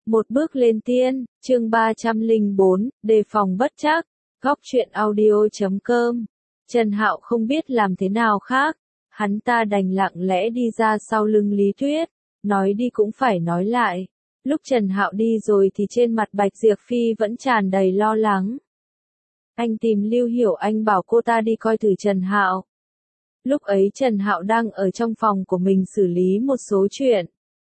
Một bước lên tiên, chương 304, đề phòng bất trắc, góc truyện audio.com. Trần Hạo không biết làm thế nào khác, hắn ta đành lặng lẽ đi ra sau lưng Lý Tuyết, nói đi cũng phải nói lại. Lúc Trần Hạo đi rồi thì trên mặt Bạch Diệp Phi vẫn tràn đầy lo lắng. Anh tìm Lưu Hiểu Anh bảo cô ta đi coi thử Trần Hạo. Lúc ấy Trần Hạo đang ở trong phòng của mình xử lý một số chuyện.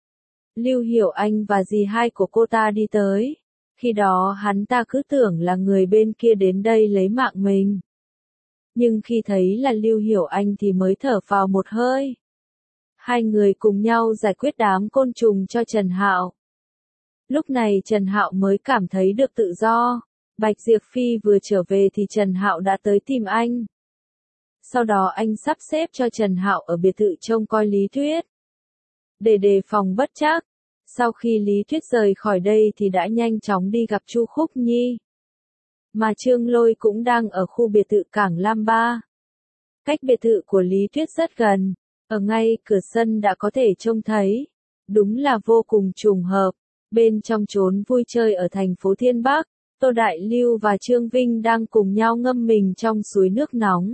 Lưu Hiểu Anh và dì hai của cô ta đi tới. Khi đó hắn ta cứ tưởng là người bên kia đến đây lấy mạng mình. Nhưng khi thấy là Lưu Hiểu Anh thì mới thở phào một hơi. Hai người cùng nhau giải quyết đám côn trùng cho Trần Hạo. Lúc này Trần Hạo mới cảm thấy được tự do. Bạch Diệp Phi vừa trở về thì Trần Hạo đã tới tìm anh. Sau đó anh sắp xếp cho Trần Hạo ở biệt thự trông coi Lý Tuyết. Để đề phòng bất trắc, sau khi Lý Tuyết rời khỏi đây thì đã nhanh chóng đi gặp Chu Khúc Nhi. Mà Trương Lôi cũng đang ở khu biệt thự Cảng Lam Ba. Cách biệt thự của Lý Tuyết rất gần, ở ngay cửa sân đã có thể trông thấy. Đúng là vô cùng trùng hợp, bên trong chốn vui chơi ở thành phố Thiên Bắc, Tô Đại Lưu và Trương Vinh đang cùng nhau ngâm mình trong suối nước nóng.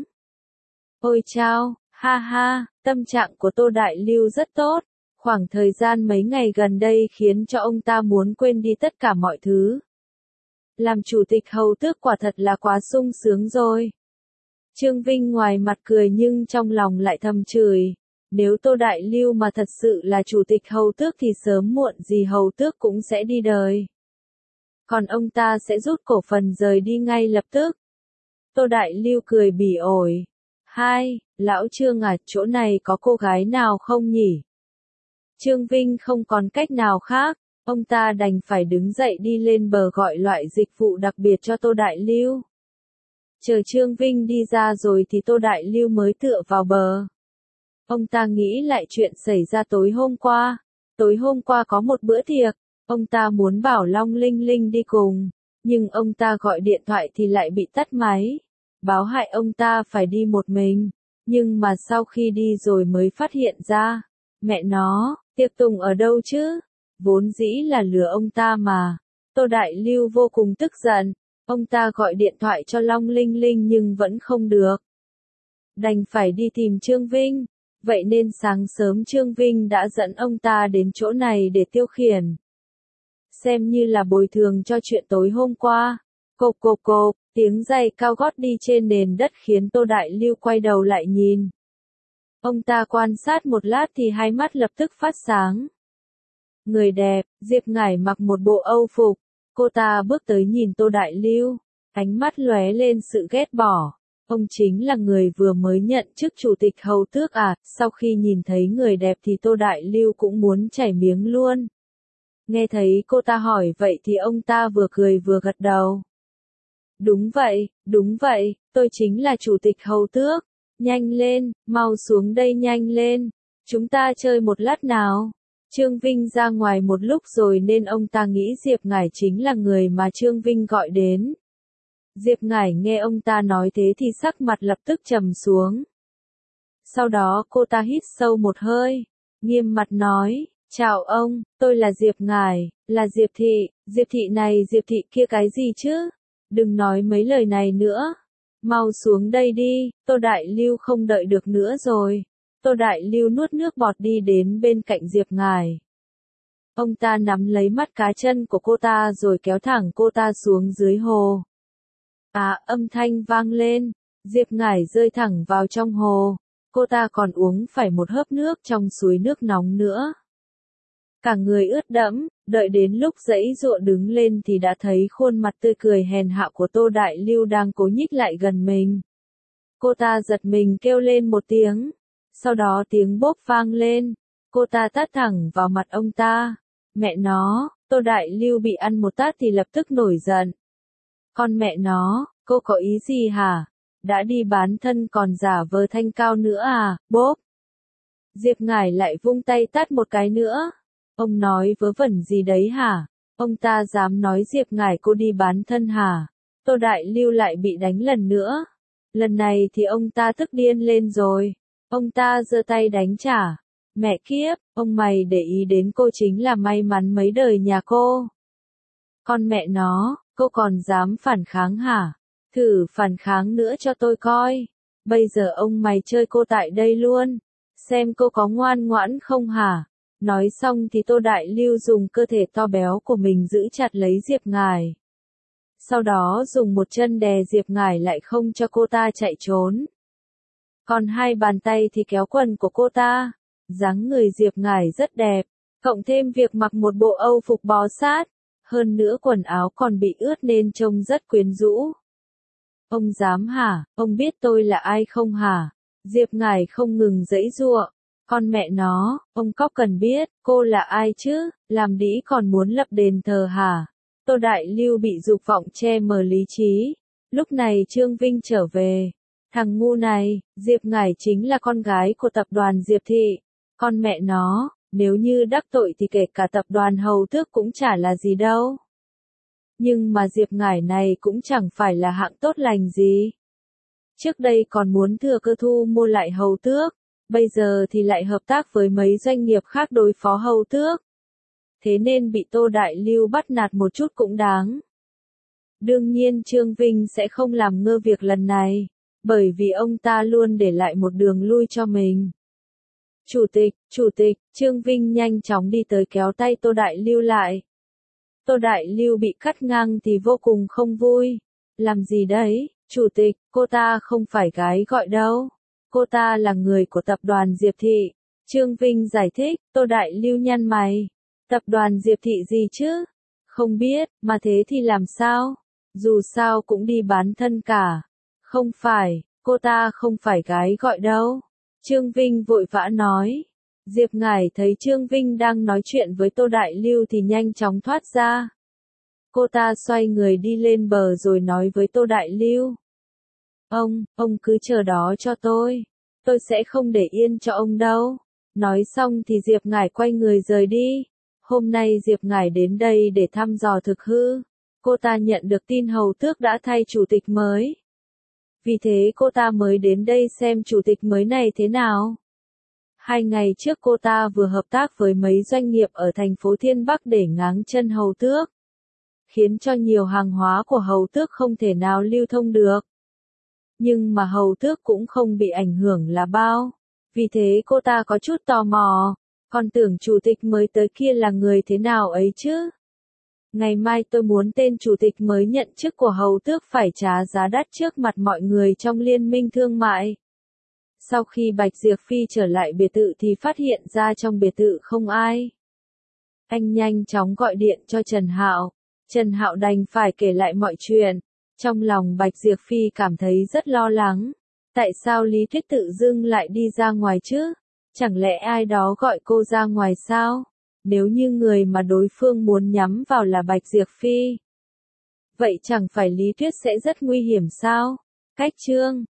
Ôi chao, ha ha, tâm trạng của Tô Đại Lưu rất tốt. Khoảng thời gian mấy ngày gần đây khiến cho ông ta muốn quên đi tất cả mọi thứ. Làm chủ tịch hầu tước quả thật là quá sung sướng rồi. Trương Vinh ngoài mặt cười nhưng trong lòng lại thầm chửi. Nếu Tô Đại Lưu mà thật sự là chủ tịch hầu tước thì sớm muộn gì hầu tước cũng sẽ đi đời. Còn ông ta sẽ rút cổ phần rời đi ngay lập tức. Tô Đại Lưu cười bỉ ổi. Hai, lão Trương à, chỗ này có cô gái nào không nhỉ? Trương Vinh không còn cách nào khác, ông ta đành phải đứng dậy đi lên bờ gọi loại dịch vụ đặc biệt cho Tô Đại Lưu. Chờ Trương Vinh đi ra rồi thì Tô Đại Lưu mới tựa vào bờ. Ông ta nghĩ lại chuyện xảy ra tối hôm qua. Tối hôm qua có một bữa tiệc, ông ta muốn bảo Long Linh Linh đi cùng, nhưng ông ta gọi điện thoại thì lại bị tắt máy. Báo hại ông ta phải đi một mình, nhưng mà sau khi đi rồi mới phát hiện ra. Mẹ nó, tiệc tùng ở đâu chứ? Vốn dĩ là lừa ông ta mà. Tô Đại Lưu vô cùng tức giận. Ông ta gọi điện thoại cho Long Linh Linh nhưng vẫn không được. Đành phải đi tìm Trương Vinh. Vậy nên sáng sớm Trương Vinh đã dẫn ông ta đến chỗ này để tiêu khiển. Xem như là bồi thường cho chuyện tối hôm qua. Cộp cộp cộp, tiếng giày cao gót đi trên nền đất khiến Tô Đại Lưu quay đầu lại nhìn. Ông ta quan sát một lát thì hai mắt lập tức phát sáng. Người đẹp, Diệp Ngải mặc một bộ âu phục. Cô ta bước tới nhìn Tô Đại Lưu, ánh mắt lóe lên sự ghét bỏ. Ông chính là người vừa mới nhận chức chủ tịch hầu tước à? Sau khi nhìn thấy người đẹp thì Tô Đại Lưu cũng muốn chảy miếng luôn. Nghe thấy cô ta hỏi vậy thì ông ta vừa cười vừa gật đầu. Đúng vậy, tôi chính là chủ tịch hầu tước. Nhanh lên, mau xuống đây nhanh lên. Chúng ta chơi một lát nào. Trương Vinh ra ngoài một lúc rồi nên ông ta nghĩ Diệp Ngải chính là người mà Trương Vinh gọi đến. Diệp Ngải nghe ông ta nói thế thì sắc mặt lập tức trầm xuống. Sau đó cô ta hít sâu một hơi, nghiêm mặt nói, chào ông, tôi là Diệp Ngải, là Diệp Thị này Diệp Thị kia cái gì chứ? Đừng nói mấy lời này nữa. Mau xuống đây đi, Tô Đại Lưu không đợi được nữa rồi. Tô Đại Lưu nuốt nước bọt đi đến bên cạnh Diệp Ngải. Ông ta nắm lấy mắt cá chân của cô ta rồi kéo thẳng cô ta xuống dưới hồ. Âm thanh vang lên, Diệp Ngải rơi thẳng vào trong hồ. Cô ta còn uống phải một hớp nước trong suối nước nóng nữa. Cả người ướt đẫm, đợi đến lúc giãy giụa đứng lên thì đã thấy khuôn mặt tươi cười hèn hạ của Tô Đại Lưu đang cố nhích lại gần mình. Cô ta giật mình kêu lên một tiếng, sau đó tiếng bốp vang lên, cô ta tát thẳng vào mặt ông ta. Mẹ nó, Tô Đại Lưu bị ăn một tát thì lập tức nổi giận. Con mẹ nó, cô có ý gì hả? Đã đi bán thân còn giả vờ thanh cao nữa à? Bốp. Diệp Ngải lại vung tay tát một cái nữa. Ông nói vớ vẩn gì đấy hả? Ông ta dám nói Diệp Ngải cô đi bán thân hả? Tô Đại Lưu lại bị đánh lần nữa. Lần này thì ông ta tức điên lên rồi. Ông ta giơ tay đánh trả. Mẹ kiếp, ông mày để ý đến cô chính là may mắn mấy đời nhà cô. Con mẹ nó, cô còn dám phản kháng hả? Thử phản kháng nữa cho tôi coi. Bây giờ ông mày chơi cô tại đây luôn. Xem cô có ngoan ngoãn không hả? Nói xong thì Tô Đại Lưu dùng cơ thể to béo của mình giữ chặt lấy Diệp Ngải. Sau đó dùng một chân đè Diệp Ngải lại không cho cô ta chạy trốn. Còn hai bàn tay thì kéo quần của cô ta. Dáng người Diệp Ngải rất đẹp, cộng thêm việc mặc một bộ âu phục bó sát. Hơn nữa quần áo còn bị ướt nên trông rất quyến rũ. Ông dám hả? Ông biết tôi là ai không hả? Diệp Ngải không ngừng giãy giụa. Con mẹ nó, ông cóc cần biết, cô là ai chứ? Làm đĩ còn muốn lập đền thờ hả? Tô Đại Lưu bị dục vọng che mờ lý trí. Lúc này Trương Vinh trở về. Thằng ngu này, Diệp Ngải chính là con gái của tập đoàn Diệp Thị. Con mẹ nó, nếu như đắc tội thì kể cả tập đoàn Hầu Tước cũng chả là gì đâu. Nhưng mà Diệp Ngải này cũng chẳng phải là hạng tốt lành gì. Trước đây còn muốn thừa cơ thu mua lại Hầu Tước, bây giờ thì lại hợp tác với mấy doanh nghiệp khác đối phó Hầu Tước. Thế nên bị Tô Đại Lưu bắt nạt một chút cũng đáng. Đương nhiên Trương Vinh sẽ không làm ngơ việc lần này, bởi vì ông ta luôn để lại một đường lui cho mình. Chủ tịch, Trương Vinh nhanh chóng đi tới kéo tay Tô Đại Lưu lại. Tô Đại Lưu bị cắt ngang thì vô cùng không vui. Làm gì đấy, chủ tịch, cô ta không phải gái gọi đâu. Cô ta là người của tập đoàn Diệp Thị. Trương Vinh giải thích, Tô Đại Lưu nhăn mày. Tập đoàn Diệp Thị gì chứ? Không biết, mà thế thì làm sao? Dù sao cũng đi bán thân cả. Không phải, cô ta không phải gái gọi đâu. Trương Vinh vội vã nói. Diệp Ngải thấy Trương Vinh đang nói chuyện với Tô Đại Lưu thì nhanh chóng thoát ra. Cô ta xoay người đi lên bờ rồi nói với Tô Đại Lưu. Ông cứ chờ đó cho tôi sẽ không để yên cho ông đâu. Nói xong thì Diệp Ngải quay người rời đi. Hôm nay Diệp Ngải đến đây để thăm dò thực hư. Cô ta nhận được tin Hầu Tước đã thay chủ tịch mới. Vì thế cô ta mới đến đây xem chủ tịch mới này thế nào. 2 ngày trước cô ta vừa hợp tác với mấy doanh nghiệp ở thành phố Thiên Bắc để ngáng chân Hầu Tước, khiến cho nhiều hàng hóa của Hầu Tước không thể nào lưu thông được. Nhưng mà Hầu Tước cũng không bị ảnh hưởng là bao. Vì thế cô ta có chút tò mò, còn tưởng chủ tịch mới tới kia là người thế nào ấy chứ. Ngày mai tôi muốn tên chủ tịch mới nhận chức của Hầu Tước phải trả giá đắt trước mặt mọi người trong liên minh thương mại. Sau khi Bạch Diệp Phi trở lại biệt thự thì phát hiện ra trong biệt thự không ai. Anh nhanh chóng gọi điện cho Trần Hạo. Trần Hạo đành phải kể lại mọi chuyện. Trong lòng Bạch Diệp Phi cảm thấy rất lo lắng. Tại sao Lý Tuyết tự dưng lại đi ra ngoài chứ? Chẳng lẽ ai đó gọi cô ra ngoài sao? Nếu như người mà đối phương muốn nhắm vào là Bạch Diệp Phi, vậy chẳng phải Lý Tuyết sẽ rất nguy hiểm sao? Cách chương